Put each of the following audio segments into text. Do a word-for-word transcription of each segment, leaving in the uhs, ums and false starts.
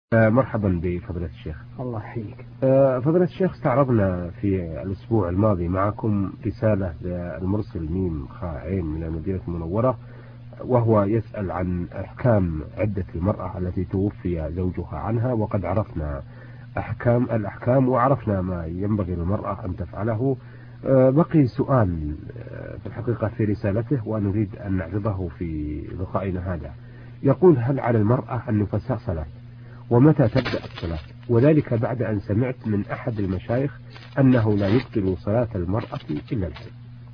آه مرحبا بفضيلة الشيخ. الله يحييك. آه فضيلة الشيخ، استعرضنا في الأسبوع الماضي معكم رسالة المرسل ميم خاء عين من المدينة المنورة، وهو يسأل عن أحكام عدة المرأة التي توفي زوجها عنها، وقد عرفنا أحكام الأحكام وعرفنا ما ينبغي للمرأة أن تفعله. آه بقي سؤال آه في الحقيقة في رسالته ونريد أن نعرضه في لقائنا هذا. يقول: هل على المرأة النفساء صلاة؟ ومتى تبدأ الصلاة؟ وذلك بعد أن سمعت من أحد المشايخ أنه لا يبطل صلاة المرأة إلا الحيض.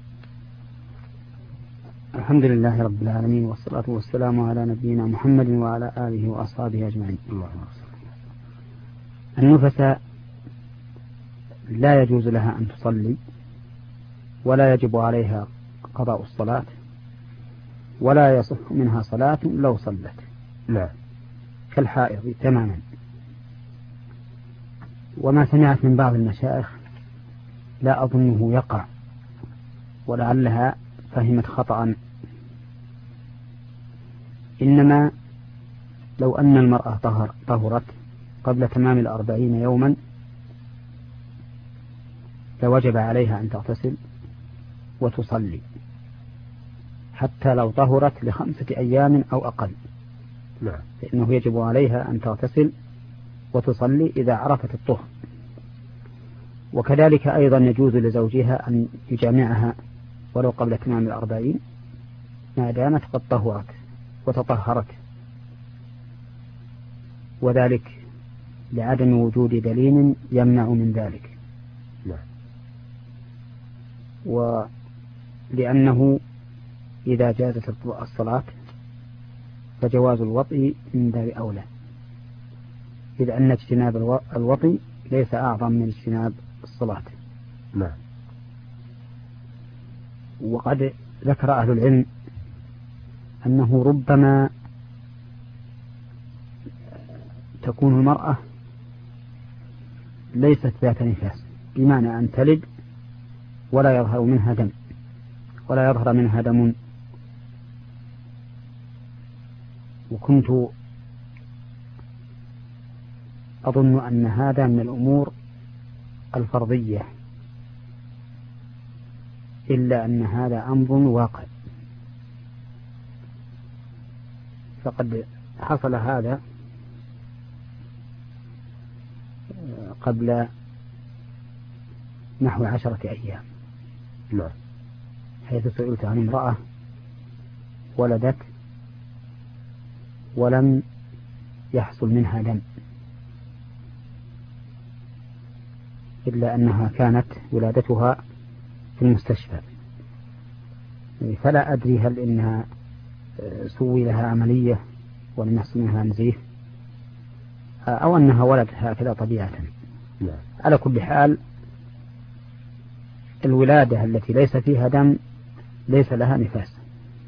الحمد لله رب العالمين، والصلاة والسلام على نبينا محمد وعلى آله وأصحابه أجمعين. اللهم صل. النفساء لا يجوز لها أن تصلي، ولا يجب عليها قضاء الصلاة، ولا يصح منها صلاة لو صلت. نعم. كالحائض تماما. وما سمعت من بعض المشايخ لا أظنه يقع، ولعلها فهمت خطأ. إنما لو أن المرأة طهر طهرت قبل تمام الأربعين يوما لوجب عليها أن تغتسل وتصلي، حتى لو طهرت لخمسة أيام أو أقل. نعم. فإنه يجب عليها أن تغتسل وتصلي إذا عرفت الطهر. وكذلك أيضا يجوز لزوجها أن يجامعها ولو قبل تمام الأربعين ما دامت قد طهرت وتطهرت، وذلك لعدم وجود دليل يمنع من ذلك. نعم. ولأنه إذا جازت الصلاة فجواز الوطء من باب أولى، إذ أن اجتناب الوطء ليس أعظم من اجتناب الصلاة. نعم. وقد ذكر أهل العلم أنه ربما تكون المرأة ليست ذات نفاس، بمعنى أن تلد ولا يظهر منها دم ولا يظهر منها دم. وكنت أظن أن هذا من الأمور الفرضية، إلا أن هذا أمر واقع. فقد حصل هذا قبل نحو عشرة أيام. نعم. حيث سئلت عن امرأة ولدت ولم يحصل منها دم، إلا أنها كانت ولادتها في المستشفى، فلا أدري هل إنها سوي لها عملية ولم يحصل منها نزيف، أو أنها ولدت هكذا طبيعة. نعم. على كل حال الولادة التي ليس فيها دم ليس لها نفاس،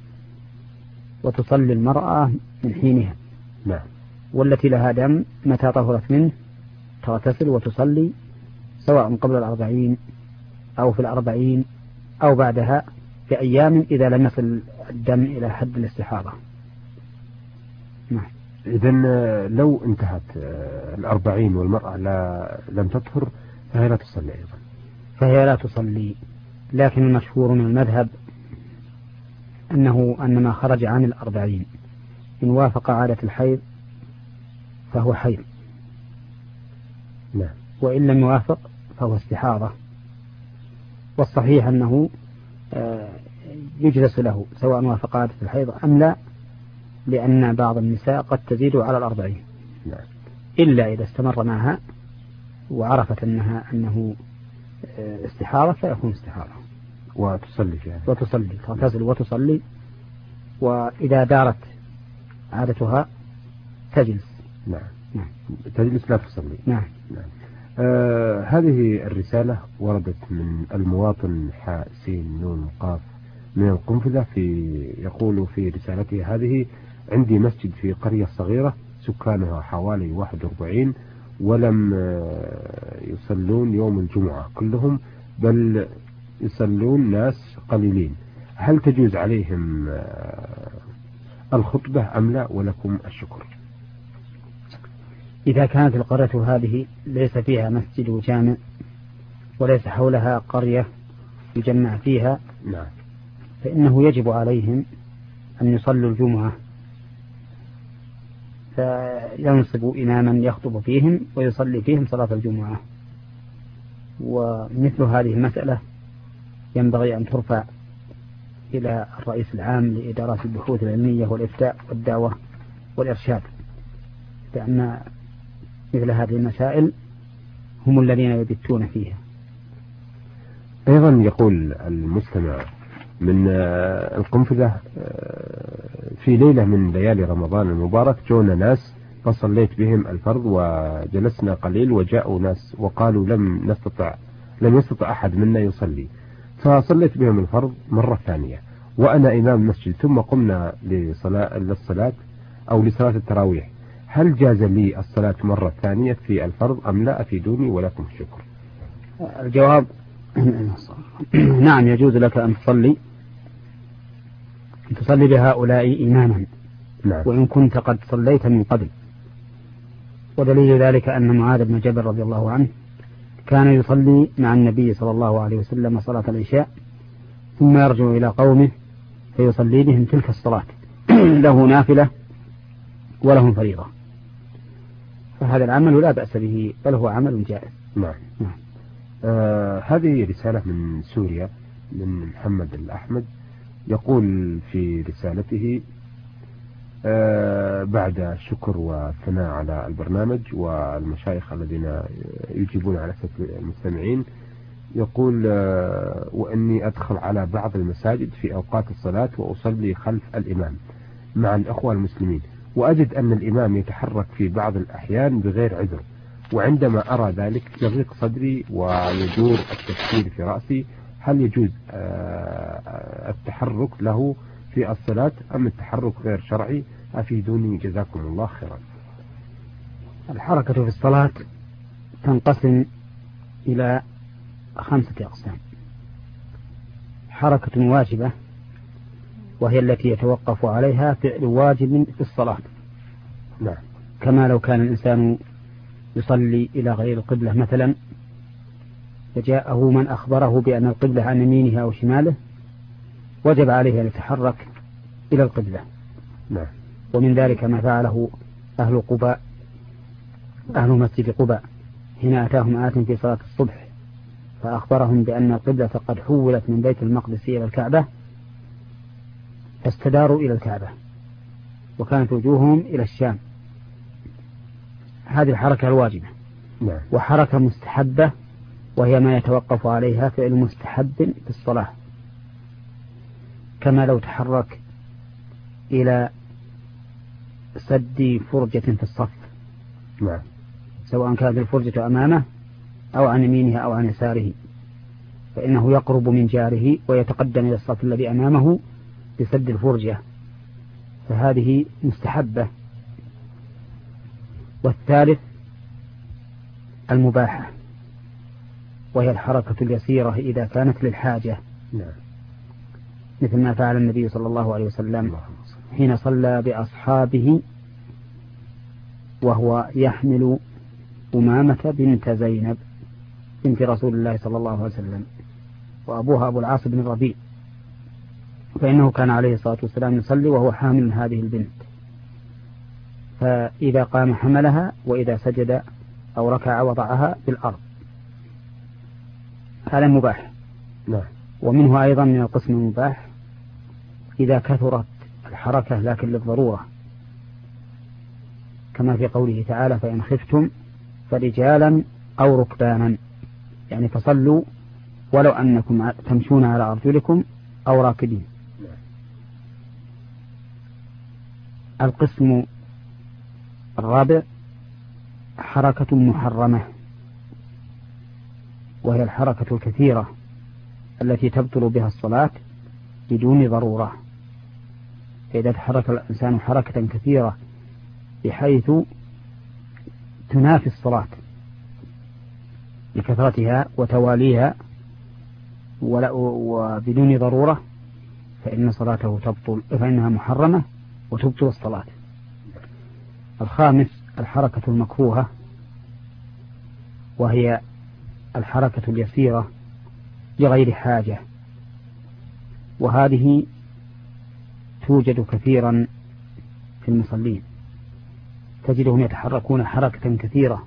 وتصلي المرأة من حينها. نعم. والتي لها دم متى طهرت منه تغتسل وتصلي، سواء قبل الأربعين أو في الأربعين أو بعدها بأيام إذا لم يصل الدم إلى حد الاستحاضة. نعم. إذن لو انتهت الأربعين والمرأة لا لم تطهر فهي لا تصلي أيضا. فهي لا تصلي، لكن المشهور من المذهب أنه أن ما خرج عن الأربعين إن وافق عادة الحيض فهو حيض. نعم. وإن لم يوافق فهو استحاضة. والصحيح أنه يجلس له سواء وافق عادة الحيض أم لا، لأن بعض النساء قد تزيد على الأربعين. نعم. إلا إذا استمر معها وعرفت أنها أنه استحاضة فيكون استحاضة وتصلي فيها وتصلي تغتسل وتصلي. وإذا دارت عادتها تجلس. نعم. نعم. تجلس لا تصلي. نعم. نعم. آه هذه الرسالة وردت من المواطن حاء سين نون قاف من القنفذة، في يقول في رسالته هذه: عندي مسجد في قرية صغيرة سكانها حوالي واحد وأربعين، ولم يصلون يوم الجمعة كلهم، بل يصلون ناس قليلين. هل تجوز عليهم الخطبة أم لا؟ ولكم الشكر. إذا كانت القرية هذه ليس فيها مسجد وجامع وليس حولها قرية يجمع فيها، نعم، فإنه يجب عليهم أن يصلوا الجمعة، فينصب إماما يخطب فيهم ويصلي فيهم صلاة الجمعة. ومثل هذه المسألة ينبغي أن ترفع إلى الرئيس العام لإدارات البحوث العلمية والإفتاء والدعوة والإرشاد، لأن مثل هذه المسائل هم الذين يبتون فيها. أيضا يقول المستمع من القنفذة: في ليلة من ليالي رمضان المبارك جونا ناس فصليت بهم الفرض وجلسنا قليل، وجاءوا ناس وقالوا لم نستطع لم يستطع أحد منا يصلي، فصليت بهم الفرض مرة ثانية وأنا إمام مسجد، ثم قمنا لصلاة للصلاة أو لصلاة التراويح، هل جاز لي الصلاة مرة ثانية في الفرض أم لا؟ أفيدوني ولكم الشكر. الجواب: نعم، يجوز لك أن تصلي تصلي بهؤلاء إماما، نعم، وإن كنت قد صليت من قبل. ودليل ذلك أن معاذ بن جبل رضي الله عنه كان يصلي مع النبي صلى الله عليه وسلم صلاة العشاء، ثم يرجع إلى قومه فيصلي بهم تلك الصلاة له نافلة ولهم فريضة، فهذا العمل لا بأس به، بل هو عمل جائز. نعم. نعم. آه هذه رسالة من سوريا من محمد الأحمد، يقول في رسالته: آه بعد الشكر والثناء على البرنامج والمشايخ الذين يجيبون على أسئلة المستمعين، يقول: آه وأني أدخل على بعض المساجد في أوقات الصلاة وأصلي خلف الإمام مع الأخوة المسلمين، وأجد أن الإمام يتحرك في بعض الأحيان بغير عذر، وعندما أرى ذلك يضيق صدري ويدور التفكير في رأسي، هل يجوز التحرك له في الصلاة أم التحرك غير شرعي؟ أفيدوني جزاكم الله خيرا. الحركة في الصلاة تنقسم إلى خمسة أقسام: حركة واجبة، وهي التي يتوقف عليها فعل واجب في الصلاة، نعم، كما لو كان الإنسان يصلي إلى غير القبلة مثلا، فجاءه من أخبره بأن القبلة عن يمينه أو شماله، وجب عليه أن يتحرك إلى القبلة. نعم. ومن ذلك ما فعله أهل قباء أهل مسجد قباء حين أتاهم آت في صلاة الصبح فأخبرهم بأن القبلة قد حولت من بيت المقدس إلى الكعبة، فاستداروا إلى الكعبة وكانت وجوههم إلى الشام. هذه الحركة الواجبة. نعم. وحركة مستحبة، وهي ما يتوقف عليها فعل مستحب في الصلاة، كما لو تحرك إلى سد فرجة في الصف، نعم، سواء كانت الفرجة أمامه أو عن يمينه أو عن يساره، فإنه يقرب من جاره ويتقدم إلى الصف الذي أمامه بسد الفرجة، فهذه مستحبة. والثالث المباحة، وهي الحركة اليسيرة إذا كانت للحاجة، نعم، مثل ما فعل النبي صلى الله عليه وسلم حين صلى بأصحابه وهو يحمل أمامة بنت زينب بنت رسول الله صلى الله عليه وسلم، وأبوها أبو العاص بن الربيع، فإنه كان عليه الصلاة والسلام يصلي وهو حامل هذه البنت، فإذا قام حملها، وإذا سجد أو ركع وضعها في الأرض. هذا مباح. نعم. ومنه أيضا من القسم المباح إذا كثرت الحركة لكن للضرورة، كما في قوله تعالى: فإن خفتم فرجالا أو ركبانا، يعني فصلوا ولو أنكم تمشون على أرجلكم أو راكبين. القسم الرابع حركة محرمة، وهي الحركة الكثيرة التي تبطل بها الصلاة بدون ضرورة. فإذا تحرك الإنسان حركة كثيرة بحيث تنافي الصلاة بكثرتها وتواليها وبدون ضرورة، فإن صلاته تبطل، فإنها محرمة وتبطل الصلاة. الخامس الحركة المكروهة، وهي الحركة اليسيرة لغير حاجة، وهذه توجد كثيرا في المصلين، تجدهم يتحركون حركة كثيرة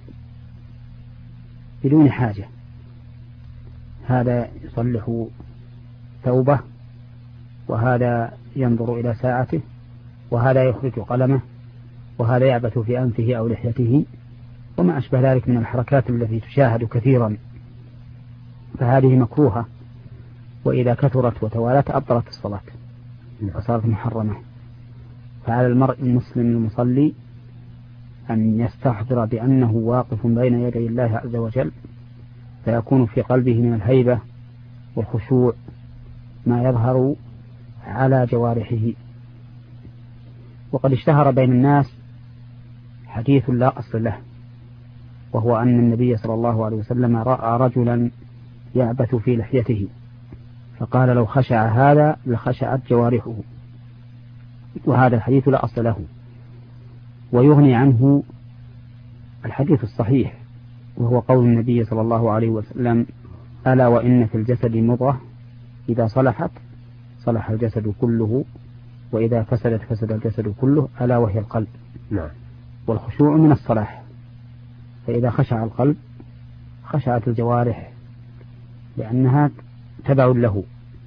بدون حاجة. هذا يصلح ثوبه، وهذا ينظر إلى ساعته، وهذا يخرج قلمه، وهذا يعبث في أنفه أو لحيته، وما أشبه ذلك من الحركات التي تشاهد كثيرا، فهذه مكروهة، وإذا كثرت وتوالت أبطلت الصلاة وصارت محرمة. فعلى المرء المسلم المصلي أن يستحضر بأنه واقف بين يدي الله عز وجل، فيكون في قلبه من الهيبة والخشوع ما يظهر على جوارحه. وقد اشتهر بين الناس حديث لا أصل له، وهو أن النبي صلى الله عليه وسلم رأى رجلا يعبث في لحيته، فقال لو خشع هذا لخشعت جوارحه، وهذا الحديث لا أصل له. ويغني عنه الحديث الصحيح، وهو قول النبي صلى الله عليه وسلم: ألا وإن في الجسد مضغة إذا صلحت صلح الجسد كله، وإذا فسدت فسد الجسد كله، ألا وهي القلب. نعم. والخشوع من الصلاح، فإذا خشع القلب خشعت الجوارح لأنها تبع له.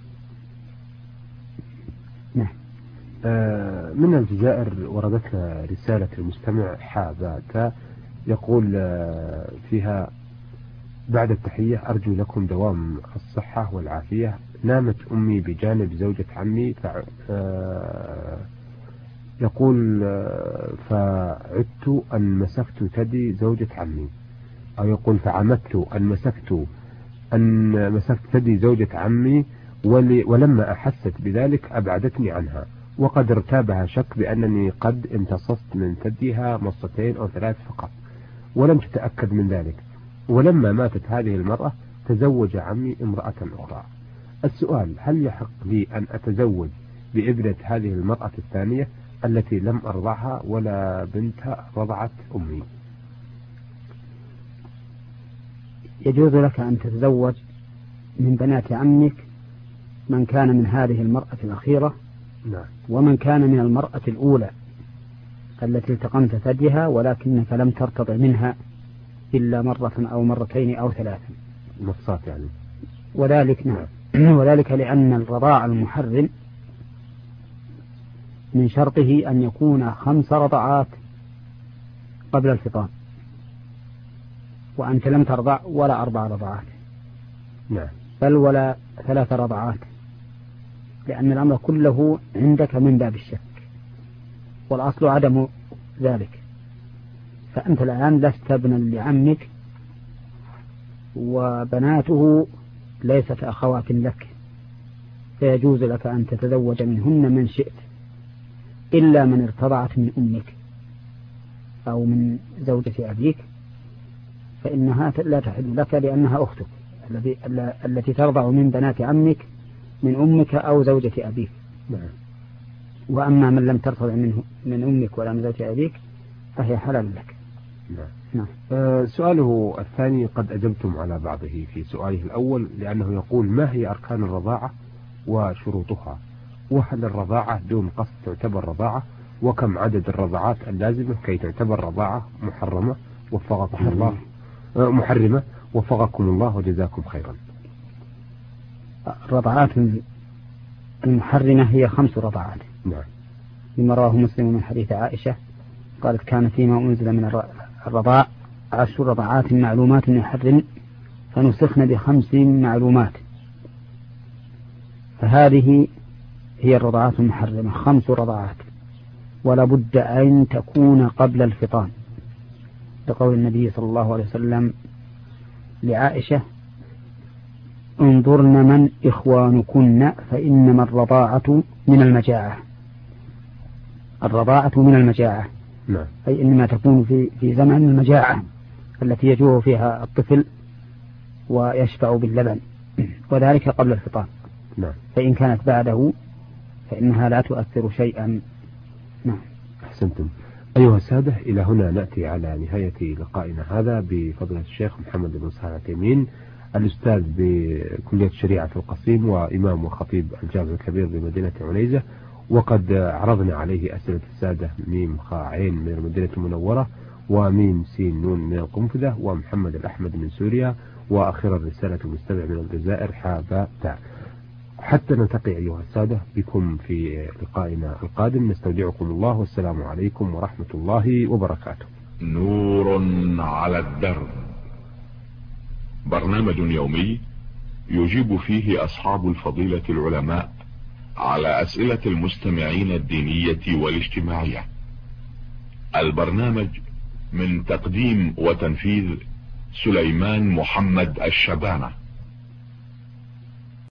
نعم. آه من الجزائر وردت رسالة المستمع حابات يقول آه فيها: بعد التحية أرجو لكم دوام الصحة والعافية. نامت أمي بجانب زوجة عمي فع... آه يقول آه فعدت أن مسكت ثدي زوجة عمي، أو يقول فعمدت أن مسكت أن مسكت ثدي زوجة عمي، ول... ولما أحست بذلك أبعدتني عنها، وقد ارتابها شك بأنني قد امتصصت من ثديها مصتين أو ثلاث فقط، ولم تتأكد من ذلك. ولما ماتت هذه المرأة تزوج عمي امرأة أخرى. السؤال: هل يحق لي أن أتزوج بابنة هذه المرأة الثانية التي لم أرضعها ولا بنتها رضعت أمي؟ يجوز لك أن تتزوج من بنات عمك من كان من هذه المرأة الأخيرة، نعم. ومن كان من المرأة الأولى التي التقمت ثديها ولكنك لم ترتضع منها إلا مرة أو مرتين أو ثلاثا نصات يعني. وذلك نعم وذلك لأن الرضاع المحرم من شرطه أن يكون خمس رضعات قبل الفطام، وأنت لم ترضع ولا أربع رضعات، نعم، بل ولا ثلاث رضعات، لأن الأمر كله عندك من باب الشك، والأصل عدم ذلك. فأنت الآن لست ابنا لعمك، وبناته ليست أخوات لك، فيجوز لك أن تتزوج منهن من شئت، إلا من ارتضعت من أمك أو من زوجة أبيك، فإنها لا تحل لك لأنها أختك التي ترضع من بنات عمك من أمك أو زوجة أبيك. وأما من لم ترتضع منه من أمك ولا من زوجة أبيك فهي حلال لك. نعم. نعم. آه سؤاله الثاني قد أجبتم على بعضه في سؤاله الأول، لأنه يقول: ما هي أركان الرضاعة وشروطها؟ وهل الرضاعة دون قصد تعتبر رضاعة؟ وكم عدد الرضاعات اللازمة كي تعتبر رضاعة محرمة؟ وفقكم الله آه محرمة وفقكم الله وجزاكم خيرا. الرضاعات المحرمة هي خمس رضاعات. نعم. مما رواه مسلم من حديث عائشة قالت: كان فيما أنزل من الرضاع عشر رضاعات معلومات يحرم فنسخن بخمس معلومات، فهذه هي الرضاعات المحرمة، خمس رضاعات، ولا بد أن تكون قبل الفطام، لقول النبي صلى الله عليه وسلم لعائشة: انظرن من إخوانكن فإنما الرضاعة من المجاعة. الرضاعة من المجاعة، نعم. أي إنما تكون في في زمن المجاعة التي يجوع فيها الطفل ويشبع باللبن، وذلك قبل الفطام. نعم. فإن كانت بعده فإنها لا تؤثر شيئا. نعم. أحسنتم. أيها السادة، إلى هنا نأتي على نهاية لقائنا هذا بفضيلة الشيخ محمد بن صالح العثيمين، الأستاذ بكلية الشريعة في القصيم وإمام وخطيب الجامع الكبير بمدينة عنيزة. وقد عرضنا عليه أسئلة السادة ميم خاء عين من المدينة المنورة، وميم سين نون من القنفذة، ومحمد الأحمد من سوريا، وأخيرا رسالة المستمع من الجزائر حاء باء تاء. حتى نلتقي أيها السادة بكم في لقائنا القادم، نستودعكم الله والسلام عليكم ورحمة الله وبركاته. نور على الدرب، برنامج يومي يجيب فيه أصحاب الفضيلة العلماء على أسئلة المستمعين الدينية والاجتماعية. البرنامج من تقديم وتنفيذ سليمان محمد الشبانة.